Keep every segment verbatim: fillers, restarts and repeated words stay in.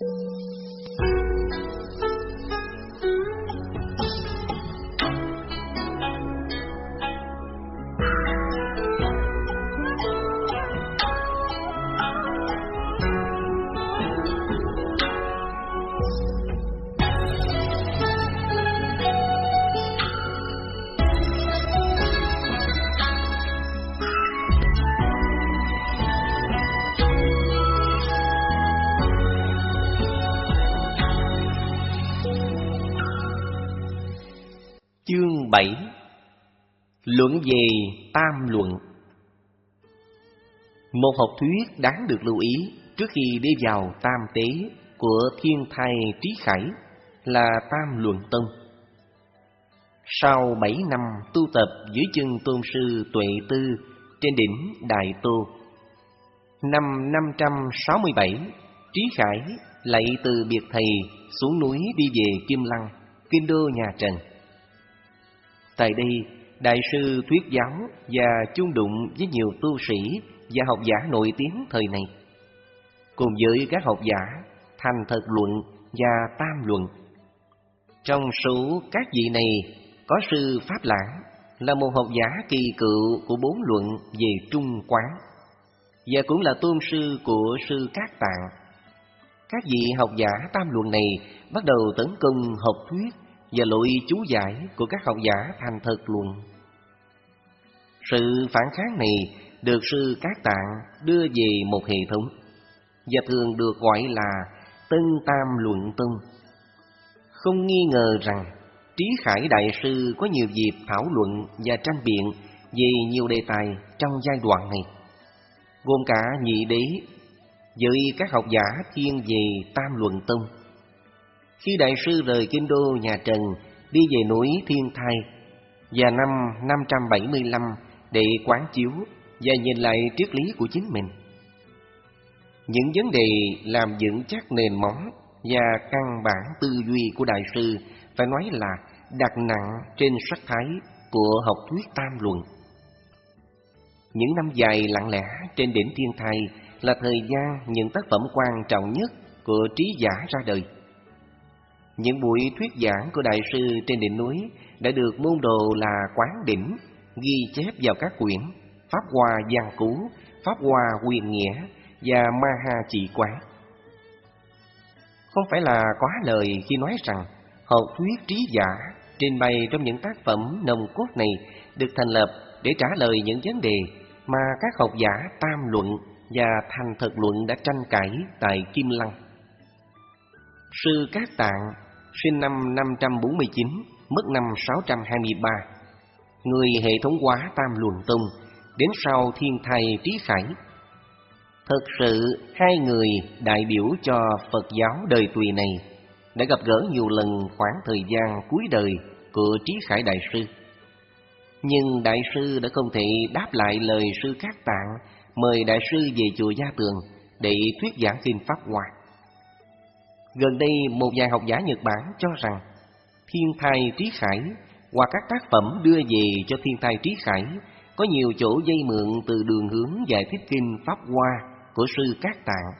Chương bảy. Luận về tam luận. Một học thuyết đáng được lưu ý trước khi đi vào tam tế của Thiên Thai Trí Khải là Tam Luận Tông. Sau bảy năm tu tập dưới chân tôn sư Tuệ Tư trên đỉnh Đại Tô, năm năm trăm sáu mươi bảy, Trí Khải lại từ biệt thầy xuống núi đi về Kim Lăng, kinh đô nhà Trần. Tại đây, Đại sư thuyết giáo và chung đụng với nhiều tu sĩ và học giả nổi tiếng thời này, cùng với các học giả Thành Thật Luận và Tam Luận. Trong số các vị này có sư Pháp Lãng, là một học giả kỳ cựu của bốn luận về Trung Quán, và cũng là tôn sư của sư Cát Tạng. Các vị học giả Tam Luận này bắt đầu tấn công học thuyết và lội chú giải của các học giả Thành Thật Luận. Sự phản kháng này được sư Cát Tạng đưa về một hệ thống và thường được gọi là Tân Tam Luận Tông. Không nghi ngờ rằng Trí Khải Đại sư có nhiều dịp thảo luận và tranh biện về nhiều đề tài trong giai đoạn này, gồm cả nhị đế với các học giả thiên về Tam Luận Tông. Khi Đại sư rời kinh đô nhà Trần đi về núi Thiên Thai vào năm năm trăm bảy mươi lăm để quán chiếu và nhìn lại triết lý của chính mình, những vấn đề làm vững chắc nền móng và căn bản tư duy của Đại sư phải nói là đặt nặng trên sắc thái của học thuyết Tam Luận. Những năm dài lặng lẽ trên đỉnh Thiên Thai là thời gian những tác phẩm quan trọng nhất của trí giả ra đời. Những buổi thuyết giảng của Đại sư trên đỉnh núi đã được môn đồ là Quán Đỉnh ghi chép vào các quyển Pháp Hoa Văn Cú, Pháp Hoa Huyền Nghĩa và Ma Ha Chỉ Quán. Không phải là quá lời khi nói rằng học thuyết trí giả trình bày trong những tác phẩm nồng cốt này được thành lập để trả lời những vấn đề mà các học giả Tam Luận và Thành Thật Luận đã tranh cãi tại Kim Lăng. Sư Cát Tạng sinh năm năm trăm bốn mươi chín, mất năm sáu trăm hai mươi ba, người hệ thống hóa Tam Luận Tông, đến sau Thiên Thai Trí Khải. Thật sự hai người đại biểu cho Phật giáo đời Tùy này đã gặp gỡ nhiều lần khoảng thời gian cuối đời của Trí Khải Đại sư. Nhưng Đại sư đã không thể đáp lại lời sư Cát Tạng mời Đại sư về chùa Gia Tường để thuyết giảng kinh Pháp Hoa. Gần đây một vài học giả Nhật Bản cho rằng Thiên Thai Trí Khải hoặc các tác phẩm đưa về cho Thiên Thai Trí Khải có nhiều chỗ dây mượn từ đường hướng giải thích kinh Pháp Hoa của sư Cát Tạng.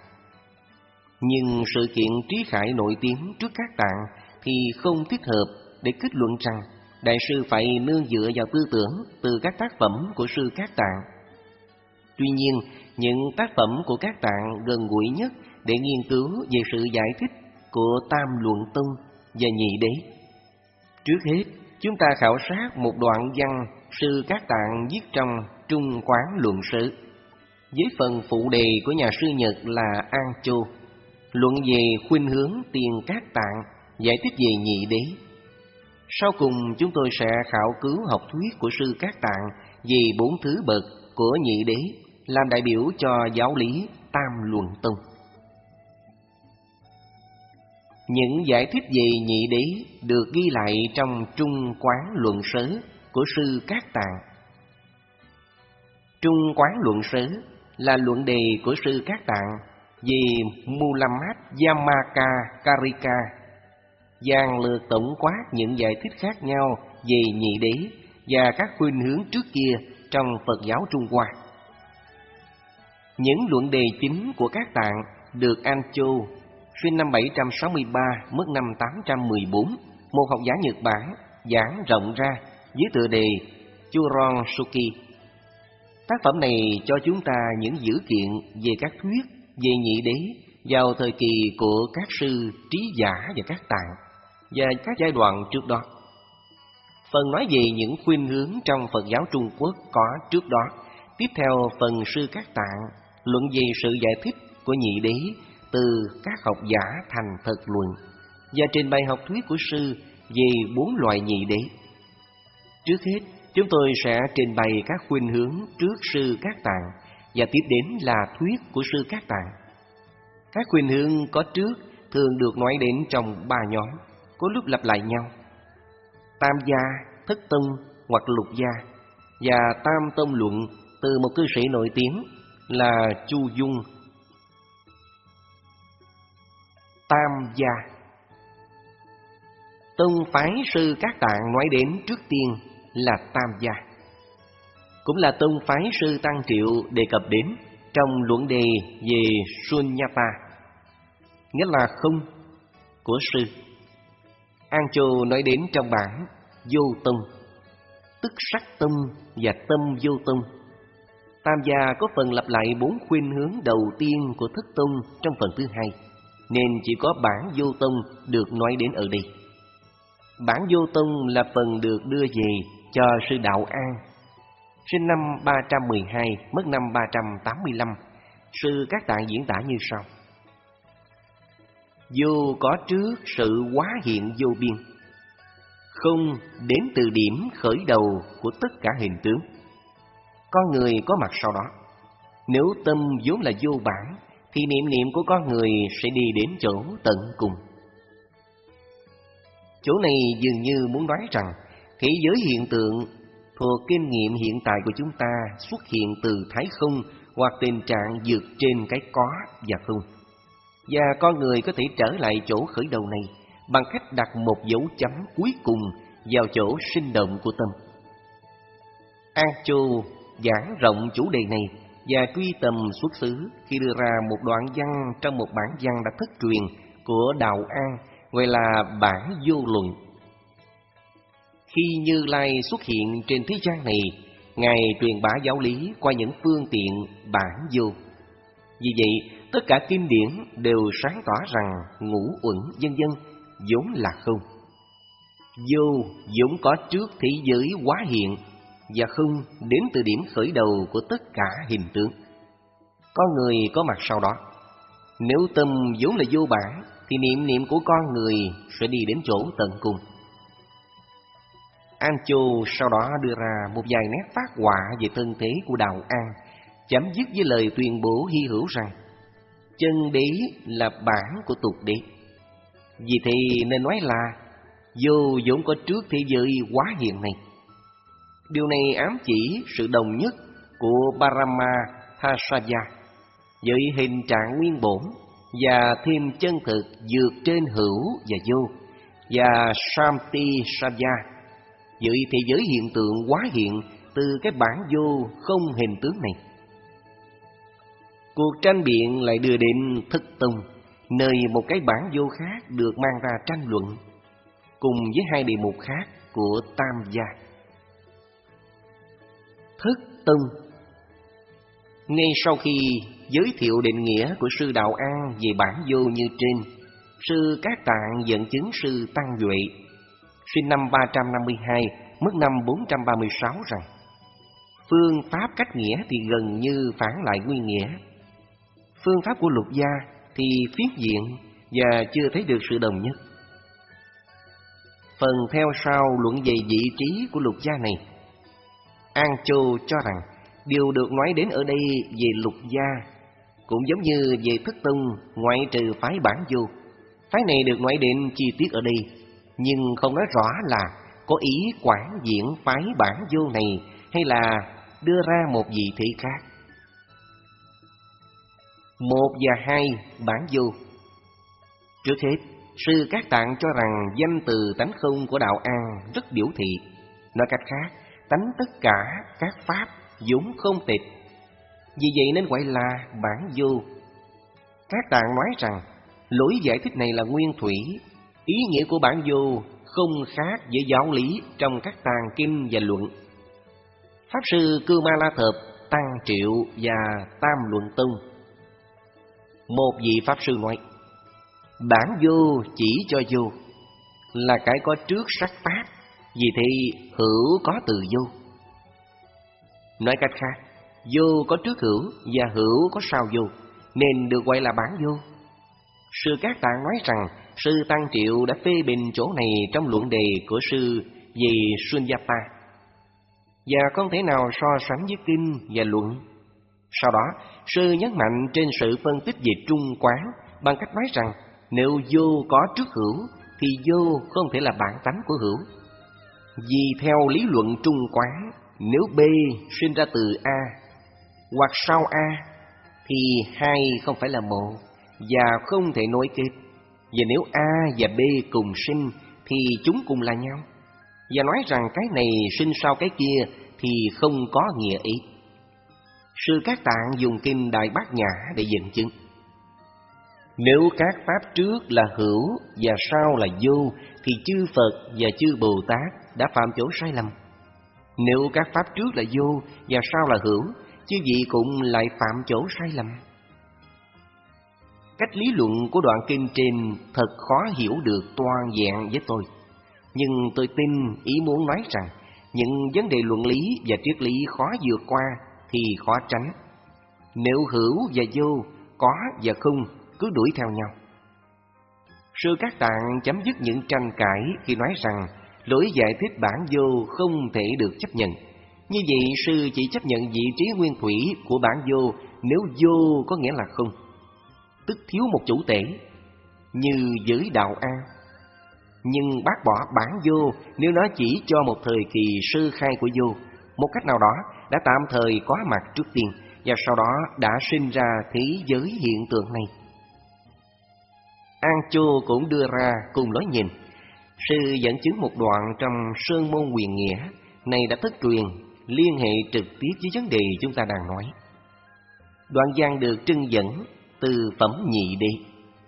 Nhưng sự kiện Trí Khải nổi tiếng trước Cát Tạng thì không thích hợp để kết luận rằng Đại sư phải nương dựa vào tư tưởng từ các tác phẩm của sư Cát Tạng. Tuy nhiên, những tác phẩm của Cát Tạng gần gũi nhất để nghiên cứu về sự giải thích của Tam Luận Tông và Nhị Đế. Trước hết, chúng ta khảo sát một đoạn văn sư Cát Tạng viết trong Trung Quán Luận Sử, với phần phụ đề của nhà sư Nhật là An Châu, luận về khuynh hướng Tiền Cát Tạng, giải thích về Nhị Đế. Sau cùng chúng tôi sẽ khảo cứu học thuyết của sư Cát Tạng về bốn thứ bậc của Nhị Đế, làm đại biểu cho giáo lý Tam Luận Tông. Những giải thích về Nhị Đế được ghi lại trong Trung Quán Luận Sử của sư Cát Tạng. Trung Quán Luận Sử là luận đề của sư Cát Tạng về Mulamat Yamaka Karika, dàn lược tổng quát những giải thích khác nhau về Nhị Đế và các khuynh hướng trước kia trong Phật giáo Trung Hoa. Những luận đề chính của Cát Tạng được An Châu, sinh năm bảy trăm sáu mươi ba, mất năm tám trăm mười bốn, một học giả Nhật Bản, giảng rộng ra dưới tựa đề Churon Suki. Tác phẩm này cho chúng ta những dữ kiện về các thuyết về nhị đế vào thời kỳ của các sư Trí Giả và Các Tạng và các giai đoạn trước đó. Phần nói về những khuynh hướng trong Phật giáo Trung Quốc có trước đó. Tiếp theo phần sư Các Tạng luận về sự giải thích của nhị đế từ các học giả thành thật luận và trình bày học thuyết của sư về bốn loại nhị đế. Trước hết, chúng tôi sẽ trình bày các khuynh hướng trước sư Các Tạng và tiếp đến là thuyết của sư Các Tạng. Các khuynh hướng có trước thường được nói đến trong ba nhóm, có lúc lặp lại nhau: Tam gia, Thất tông hoặc Lục gia, và Tam tông luận từ một cư sĩ nổi tiếng là Chu Dung. Tam gia. Tông phái sư Các Tạng nói đến trước tiên là Tam gia, cũng là tông phái sư Tăng Triệu đề cập đến trong luận đề về Sunyata, nghĩa là không của sư. An Châu nói đến trong bản Vô Tông, tức sắc tông và tâm vô tông. Tam gia có phần lặp lại bốn khuynh hướng đầu tiên của Thất tông trong phần thứ hai, nên chỉ có bản Vô Tông được nói đến ở đây. Bản Vô Tông là phần được đưa về cho sư Đạo An, sinh năm ba trăm mười hai, mất năm ba trăm tám mươi lăm. Sư Các Tạng diễn tả như sau: Vô có trước sự hóa hiện vô biên, không đến từ điểm khởi đầu của tất cả hình tướng. Con người có mặt sau đó. Nếu tâm vốn là vô bản, thì niệm niệm của con người sẽ đi đến chỗ tận cùng. Chỗ này dường như muốn nói rằng thế giới hiện tượng thuộc kinh nghiệm hiện tại của chúng ta xuất hiện từ thái không hoặc tình trạng vượt trên cái có và không. Và con người có thể trở lại chỗ khởi đầu này bằng cách đặt một dấu chấm cuối cùng vào chỗ sinh động của tâm. An Châu giảng rộng chủ đề này và truy tầm xuất xứ khi đưa ra một đoạn văn trong một bản văn đã thất truyền của Đạo An, gọi là bản Vô Luận. Khi Như Lai xuất hiện trên thế gian này, Ngài truyền bá giáo lý qua những phương tiện bản vô. Vì vậy, tất cả kinh điển đều sáng tỏ rằng ngũ uẩn vân vân vốn là không. Vô vốn có trước thế giới hóa hiện, và không đến từ điểm khởi đầu của tất cả hình tướng. Con người có mặt sau đó. Nếu tâm vốn là vô bản, thì niệm niệm của con người sẽ đi đến chỗ tận cùng. An Châu sau đó đưa ra một vài nét phát họa về thân thế của Đạo An, chấm dứt với lời tuyên bố hy hữu rằng chân đế là bản của tục đế. Vì thế nên nói là vô vốn có trước thế giới hóa hiện này. Điều này ám chỉ sự đồng nhất của Parama Thasaya với hình trạng nguyên bổn và thêm chân thực vượt trên hữu và vô, và Samti Saya với thế giới hiện tượng hóa hiện từ cái bản vô không hình tướng này. Cuộc tranh biện lại đưa đến Thất tông, nơi một cái bản vô khác được mang ra tranh luận, cùng với hai đề mục khác của Tam gia. Thất tông. Ngay sau khi giới thiệu định nghĩa của sư Đạo An về bản vô như trên, sư Các Tạng dẫn chứng sư Tăng Duệ, sinh năm ba trăm năm mươi hai, mất năm bốn trăm ba mươi sáu rằng phương pháp cách nghĩa thì gần như phản lại nguyên nghĩa. Phương pháp của Lục gia thì phiến diện và chưa thấy được sự đồng nhất. Phần theo sau luận về vị trí của Lục gia này, An Châu cho rằng điều được nói đến ở đây về Lục gia cũng giống như về Thất tông, ngoại trừ phái bản vô. Phái này được nói đến chi tiết ở đây, nhưng không nói rõ là có ý quảng diễn phái bản vô này hay là đưa ra một vị thế khác. Một và hai bản vô. Trước hết, sư Các Tạng cho rằng danh từ tánh không của Đạo An rất biểu thị. Nói cách khác, tánh tất cả các pháp vốn không tịch, vì vậy nên gọi là bản vô. Các Tạng nói rằng Lối giải thích này là nguyên thủy, ý nghĩa của bản vô không khác với giáo lý trong các tàng kinh và luận. Pháp sư Cư Ma La Thợp, Tăng Triệu và Tam Luận Tông. Một vị Pháp sư nói, bản vô chỉ cho vô, là cái có trước sắc pháp, vì thế hữu có từ vô. Nói cách khác, vô có trước hữu và hữu có sau vô, nên được gọi là bản vô. Sư Cát Tạng nói rằng sư Tăng Triệu đã phê bình chỗ này trong luận đề của sư về Sunyata, và không thể nào so sánh với kinh và luận. Sau đó, sư nhấn mạnh trên sự phân tích về trung quán bằng cách nói rằng nếu vô có trước hữu thì vô không thể là bản tánh của hữu. Vì theo lý luận trung quán, nếu B sinh ra từ A hoặc sau A thì hai không phải là một và không thể nối kết. Và nếu A và B cùng sinh thì chúng cùng là nhau. Và nói rằng cái này sinh sau cái kia thì không có nghĩa ý. Sư Cát Tạng dùng kinh Đại Bát Nhã để dẫn chứng. Nếu các pháp trước là hữu và sau là vô thì chư Phật và chư Bồ Tát đã phạm chỗ sai lầm. Nếu các pháp trước là vô và sau là hữu, chư vị cũng lại phạm chỗ sai lầm. Cách lý luận của đoạn kinh trên thật khó hiểu được toàn vẹn với tôi, nhưng tôi tin ý muốn nói rằng những vấn đề luận lý và triết lý khó vượt qua thì khó tránh. Nếu hữu và vô, có và không cứ đuổi theo nhau. Sư Cát Tạng chấm dứt những tranh cãi khi nói rằng lối giải thích bản vô không thể được chấp nhận. Như vậy sư chỉ chấp nhận vị trí nguyên thủy của bản vô nếu vô có nghĩa là không, tức thiếu một chủ tể, như giới đạo an. Nhưng bác bỏ bản vô nếu nó chỉ cho một thời kỳ sơ khai của vô, một cách nào đó đã tạm thời có mặt trước tiên và sau đó đã sinh ra thế giới hiện tượng này. An Chô cũng đưa ra cùng lối nhìn. Sư dẫn chứng một đoạn trong Sơn Môn Quyền Nghĩa này đã thất truyền, liên hệ trực tiếp với vấn đề chúng ta đang nói. Đoạn văn được trưng dẫn từ phẩm Nhị Đế.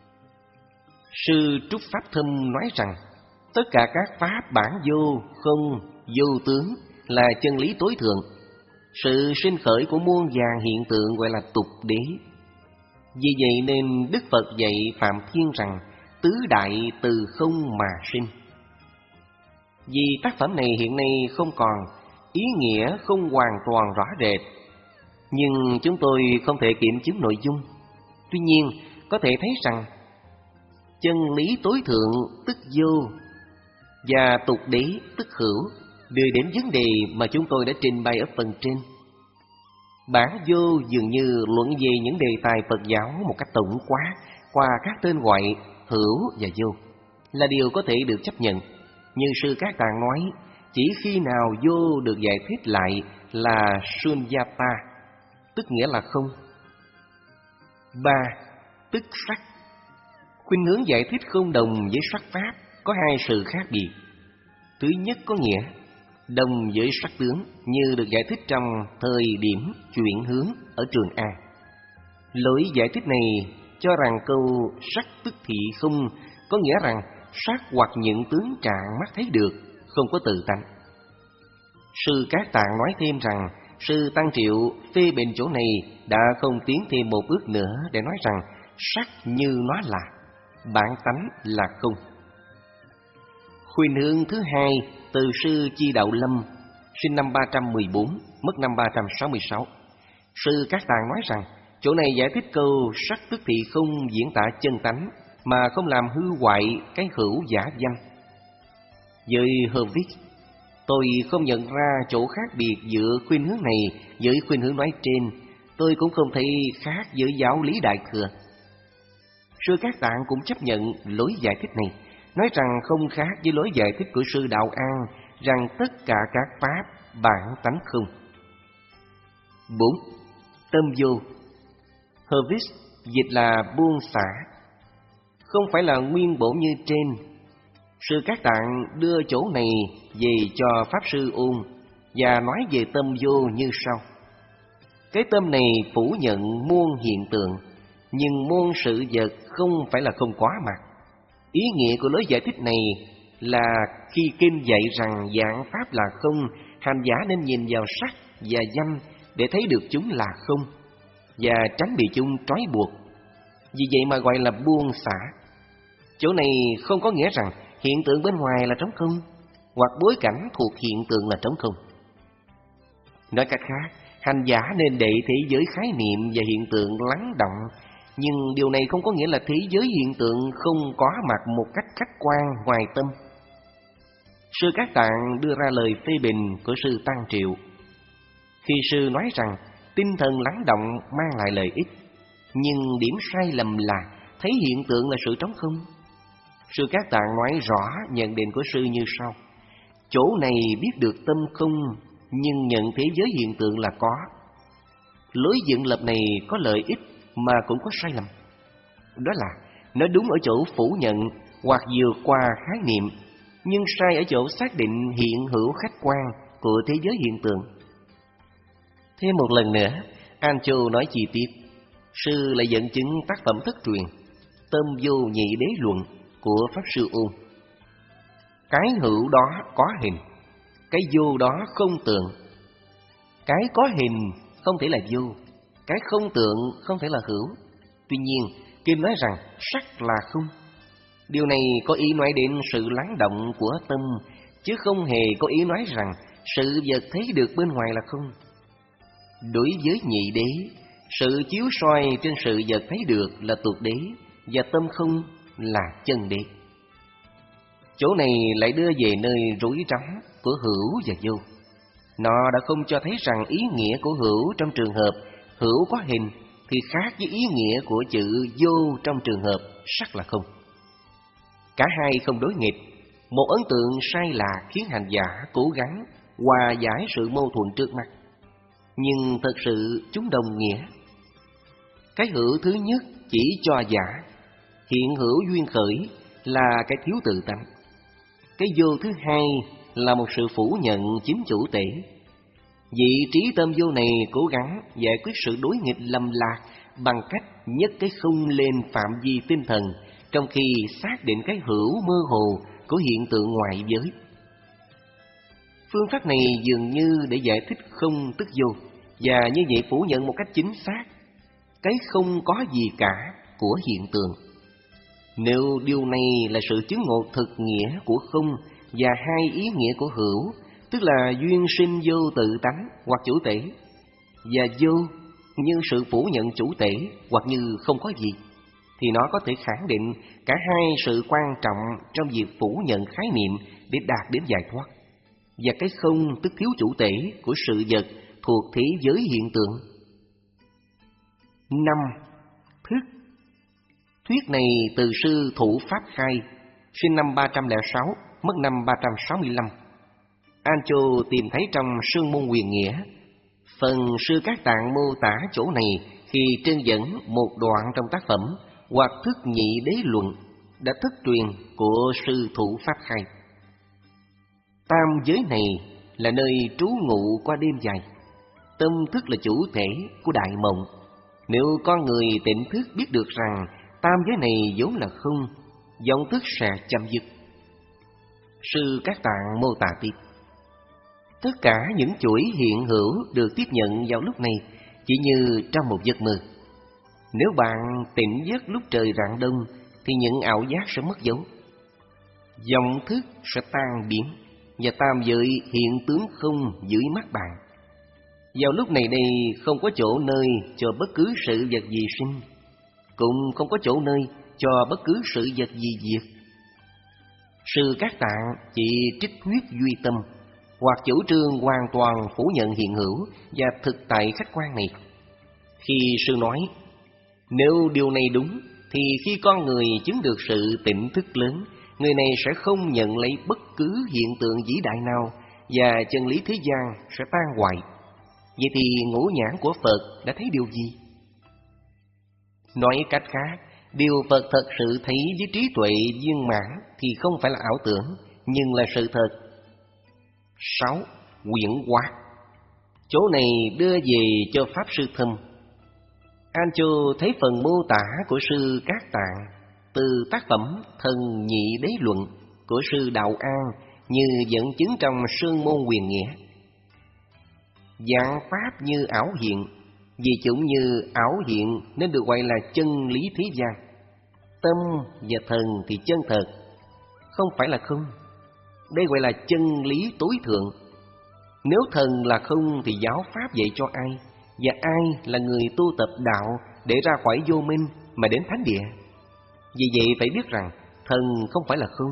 Sư Trúc Pháp Thâm nói rằng tất cả các pháp bản vô, không, vô tướng là chân lý tối thượng. Sự sinh khởi của muôn vàn hiện tượng gọi là tục đế. Vì vậy nên Đức Phật dạy Phạm Thiên rằng tứ đại từ không mà sinh. Vì tác phẩm này hiện nay không còn, ý nghĩa không hoàn toàn rõ rệt, nhưng chúng tôi không thể kiểm chứng nội dung. Tuy nhiên, có thể thấy rằng chân lý tối thượng tức vô và tục đế tức hữu đưa đến vấn đề mà chúng tôi đã trình bày ở phần trên. Bản vô dường như luận về những đề tài Phật giáo một cách tổng quát qua các tên gọi hữu và vô là điều có thể được chấp nhận. Như sư Cát Tạng nói, chỉ khi nào vô được giải thích lại là Sunyata, tức nghĩa là không. Ba, tức sắc. Khuynh hướng giải thích không đồng với sắc pháp có hai sự khác biệt. Thứ nhất có nghĩa đồng với sắc tướng như được giải thích trong thời điểm chuyển hướng ở Trường A. Lối giải thích này cho rằng câu sắc tức thị không có nghĩa rằng sắc hoặc những tướng trạng mắt thấy được không có tự tánh. Sư Cát Tạng nói thêm rằng sư Tăng Triệu phê bình chỗ này đã không tiến thêm một bước nữa để nói rằng sắc như nó là, bản tánh là không. Khuynh hướng thứ hai từ sư Chi Đạo Lâm, sinh năm ba trăm mười bốn, mất năm ba trăm sáu mươi sáu. Sư Cát Tạng nói rằng chỗ này giải thích câu sắc tức thị không diễn tả chân tánh mà không làm hư hoại cái hữu giả danh. Với Hervik, tôi không nhận ra chỗ khác biệt giữa khuynh hướng này với khuynh hướng nói trên. Tôi cũng không thấy khác với giáo lý Đại Thừa. Sư Cát Tạng cũng chấp nhận lối giải thích này, nói rằng không khác với lối giải thích của sư Đạo An rằng tất cả các pháp bản tánh không. Bốn. Tâm vô. Hervis dịch là buông xả, không phải là nguyên bổn như trên. Sư Cát Tạng đưa chỗ này về cho Pháp Sư ôn và nói về tâm vô như sau. Cái tâm này phủ nhận muôn hiện tượng, nhưng môn sự vật không phải là không có mặt. Ý nghĩa của lối giải thích này là khi kinh dạy rằng dạng pháp là không, hành giả nên nhìn vào sắc và danh để thấy được chúng là không, và tránh bị chúng trói buộc. Vì vậy mà gọi là buông xả. Chỗ này không có nghĩa rằng hiện tượng bên ngoài là trống không, hoặc bối cảnh thuộc hiện tượng là trống không. Nói cách khác, hành giả nên để thế giới khái niệm và hiện tượng lắng động, nhưng điều này không có nghĩa là thế giới hiện tượng không có mặt một cách khách quan ngoài tâm. Sư Các Tạng đưa ra lời phê bình của sư Tăng Triệu. Khi sư nói rằng tinh thần lắng động mang lại lợi ích, nhưng điểm sai lầm là thấy hiện tượng là sự trống không. Sư Các Tạng nói rõ nhận định của sư như sau: chỗ này biết được tâm không, nhưng nhận thế giới hiện tượng là có. Lối dựng lập này có lợi ích mà cũng có sai lầm. Đó là nó đúng ở chỗ phủ nhận hoặc vượt qua khái niệm, nhưng sai ở chỗ xác định hiện hữu khách quan của thế giới hiện tượng. Thêm một lần nữa, An Châu nói chi tiết. Sư lại dẫn chứng tác phẩm thất truyền Tâm Vô Nhị Đế Luận của Pháp Sư Ôn. Cái hữu đó có hình, cái vô đó không tượng. Cái có hình không thể là vô, cái không tượng không thể là hữu. Tuy nhiên, Kim nói rằng sắc là không. Điều này có ý nói đến sự lắng động của tâm, chứ không hề có ý nói rằng sự vật thấy được bên ngoài là không. Đối với nhị đế, sự chiếu soi trên sự vật thấy được là tuột đế, và tâm không là chân đế. Chỗ này lại đưa về nơi rối rắm của hữu và vô. Nó đã không cho thấy rằng ý nghĩa của hữu trong trường hợp hữu có hình thì khác với ý nghĩa của chữ vô trong trường hợp sắc là không. Cả hai không đối nghịch. Một ấn tượng sai lạc khiến hành giả cố gắng hòa giải sự mâu thuẫn trước mắt, nhưng thật sự chúng đồng nghĩa. Cái hữu thứ nhất chỉ cho giả, hiện hữu duyên khởi là cái thiếu tự tánh. Cái vô thứ hai là một sự phủ nhận chính chủ tể. Vị trí tâm vô này cố gắng giải quyết sự đối nghịch lầm lạc bằng cách nhấc cái không lên phạm vi tinh thần, trong khi xác định cái hữu mơ hồ của hiện tượng ngoại giới. Phương pháp này dường như để giải thích không tức vô, và như vậy phủ nhận một cách chính xác cái không có gì cả của hiện tượng. Nếu điều này là sự chứng ngộ thực nghĩa của không và hai ý nghĩa của hữu, tức là duyên sinh vô tự tánh hoặc chủ tể, và vô như sự phủ nhận chủ tể hoặc như không có gì, thì nó có thể khẳng định cả hai sự quan trọng trong việc phủ nhận khái niệm để đạt đến giải thoát. Và cái không tức thiếu chủ tể của sự vật thuộc thế giới hiện tượng. Năm. Thức. Thuyết này từ sư Thủ Pháp Khai, sinh năm ba trăm lẻ sáu, mất năm ba trăm sáu mươi lăm. An Châu tìm thấy trong Sương Môn Quyền Nghĩa. Phần sư Các Tạng mô tả chỗ này khi trưng dẫn một đoạn trong tác phẩm hoặc Thức Nhị Đế Luận đã thất truyền của sư Thủ Pháp Khai. Tam giới này là nơi trú ngụ qua đêm dài. Tâm thức là chủ thể của đại mộng. Nếu con người tỉnh thức biết được rằng tam giới này vốn là không, vọng thức sẽ chấm dứt. Sư Các Tạng mô tả tiếp. Tất cả những chuỗi hiện hữu được tiếp nhận vào lúc này chỉ như trong một giấc mơ. Nếu bạn tỉnh giấc lúc trời rạng đông thì những ảo giác sẽ mất dấu. Vọng thức sẽ tan biến và tam giới hiện tướng không dưới mắt bạn. Vào lúc này đây không có chỗ nơi cho bất cứ sự vật gì sinh, cũng không có chỗ nơi cho bất cứ sự vật gì diệt. Sư Các Tạng chỉ trích thuyết duy tâm, hoặc chủ trương hoàn toàn phủ nhận hiện hữu và thực tại khách quan này. Khi sư nói, nếu điều này đúng, thì khi con người chứng được sự tỉnh thức lớn, người này sẽ không nhận lấy bất cứ hiện tượng vĩ đại nào, và chân lý thế gian sẽ tan hoại. Vậy thì ngũ nhãn của Phật đã thấy điều gì? Nói cách khác, điều Phật thật sự thấy với trí tuệ viên mãn thì không phải là ảo tưởng, nhưng là sự thật. Sáu. Quyển hóa. Chỗ này đưa về cho Pháp Sư Thâm. An Chu thấy phần mô tả của sư Cát Tạng từ tác phẩm Thần Nhị Đế Luận của sư Đạo An như dẫn chứng trong Sơn Môn Quyền Nghĩa. Dạng pháp như ảo hiện, vì chúng như ảo hiện nên được gọi là chân lý thế gian. Tâm và thần thì chân thật, không phải là không. Đây gọi là chân lý tối thượng. Nếu thần là không thì giáo pháp dạy cho ai? Và ai là người tu tập đạo để ra khỏi vô minh mà đến thánh địa? Vì vậy phải biết rằng thần không phải là không.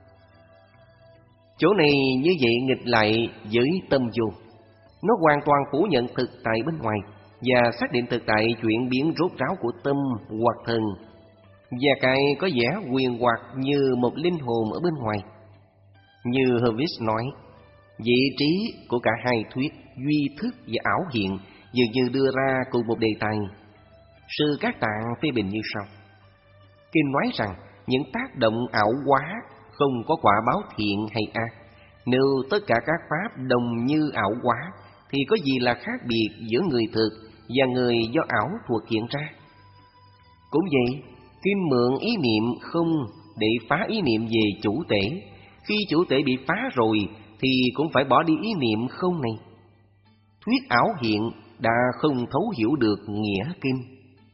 Chỗ này như vậy nghịch lại với tâm vô. Nó hoàn toàn phủ nhận thực tại bên ngoài và xác định thực tại chuyện biến rốt ráo của tâm hoặc thần, và cái có vẻ quyền hoặc như một linh hồn ở bên ngoài. Như Hervis nói, vị trí của cả hai thuyết duy thức và ảo hiện dường như đưa ra cùng một đề tài. Sư Cát Tạng phê bình như sau: Kinh nói rằng những tác động ảo hóa không có quả báo thiện hay ác. Nếu tất cả các pháp đồng như ảo hóa thì có gì là khác biệt giữa người thực và người do ảo thuộc hiện ra? Cũng vậy, Kinh mượn ý niệm không để phá ý niệm về chủ tể. Khi chủ tể bị phá rồi thì cũng phải bỏ đi ý niệm không này. Thuyết ảo hiện đã không thấu hiểu được nghĩa kinh.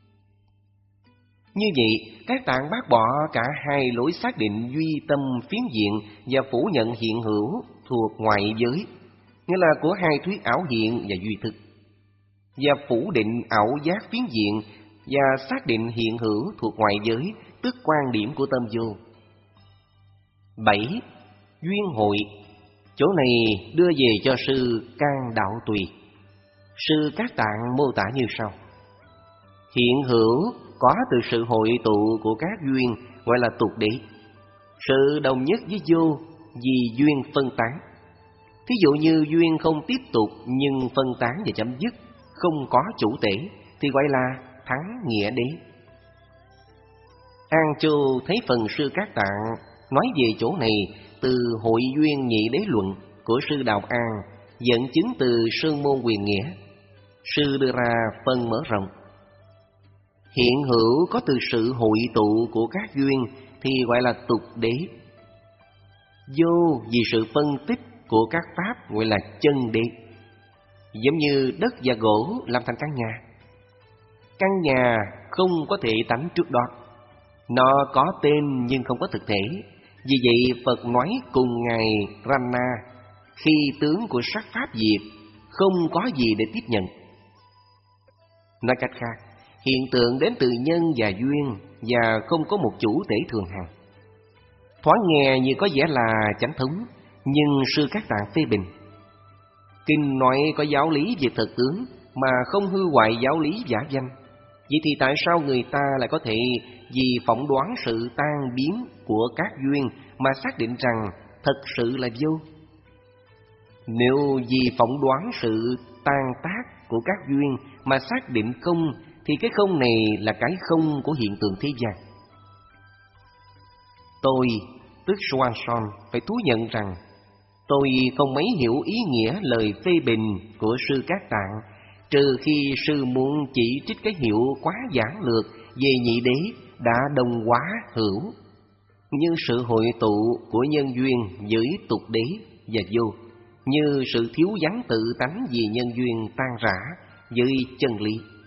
Như vậy, Các Tạng bác bỏ cả hai lối xác định duy tâm phiến diện và phủ nhận hiện hữu thuộc ngoại giới, nghĩa là của hai thuyết ảo hiện và duy thực, và phủ định ảo giác phiến diện và xác định hiện hữu thuộc ngoại giới, tức quan điểm của tâm vô. Bảy. Duyên hội. Chỗ này đưa về cho sư Can Đạo Tùy. Sư Cát Tạng mô tả như sau: Hiện hữu có từ sự hội tụ của các duyên gọi là tục đế. Sự đồng nhất với vô vì duyên phân tán. Thí dụ như duyên không tiếp tục nhưng phân tán và chấm dứt, không có chủ tể thì gọi là thắng nghĩa đế. An Châu thấy phần sư Cát Tạng nói về chỗ này từ Hội Duyên Nhị Đế Luận của sư Đạo An, dẫn chứng từ Sơn Môn Quyền Nghĩa. Sư đưa ra phân mở rộng. Hiện hữu có từ sự hội tụ của các duyên thì gọi là tục đế. Vô vì sự phân tích của các pháp gọi là chân đế. Giống như đất và gỗ làm thành căn nhà. Căn nhà không có thể tánh trước đó. Nó có tên nhưng không có thực thể. Vì vậy Phật nói cùng Ngài Rana, khi tướng của sắc pháp diệt, không có gì để tiếp nhận. Nói cách khác, hiện tượng đến từ nhân và duyên và không có một chủ thể thường hằng. Thoáng nghe như có vẻ là chánh thống, nhưng sư Cát Tạng phê bình. Kinh nói có giáo lý về thực tướng mà không hư hoại giáo lý giả danh. Vậy thì tại sao người ta lại có thể vì phỏng đoán sự tan biến của các duyên mà xác định rằng thật sự là vô? Nếu vì phỏng đoán sự tan tác của các duyên mà xác định không, thì cái không này là cái không của hiện tượng thế gian. Tôi, tức Swanson, phải thú nhận rằng tôi không mấy hiểu ý nghĩa lời phê bình của sư Cát Tạng, trừ khi sư muốn chỉ trích cái hiệu quá giản lược về nhị đế đã đồng hóa hữu, như sự hội tụ của nhân duyên với tục đế và vô, như sự thiếu vắng tự tánh vì nhân duyên tan rã với chân lý.